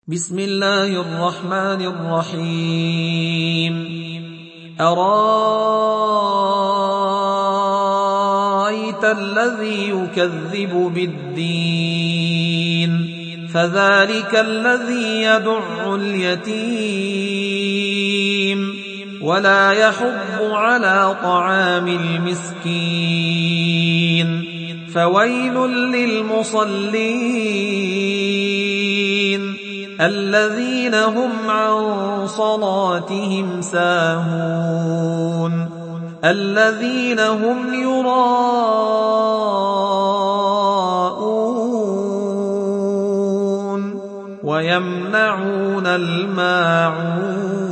بسم الله الرحمن الرحيم. أرأيت الذي يكذب بالدين فذلك الذي يدع اليتيم ولا يحض على طعام المسكين فويل للمصلين الذين هم عن صلاتهم ساهون الذين هم يراءون ويمنعون الماعون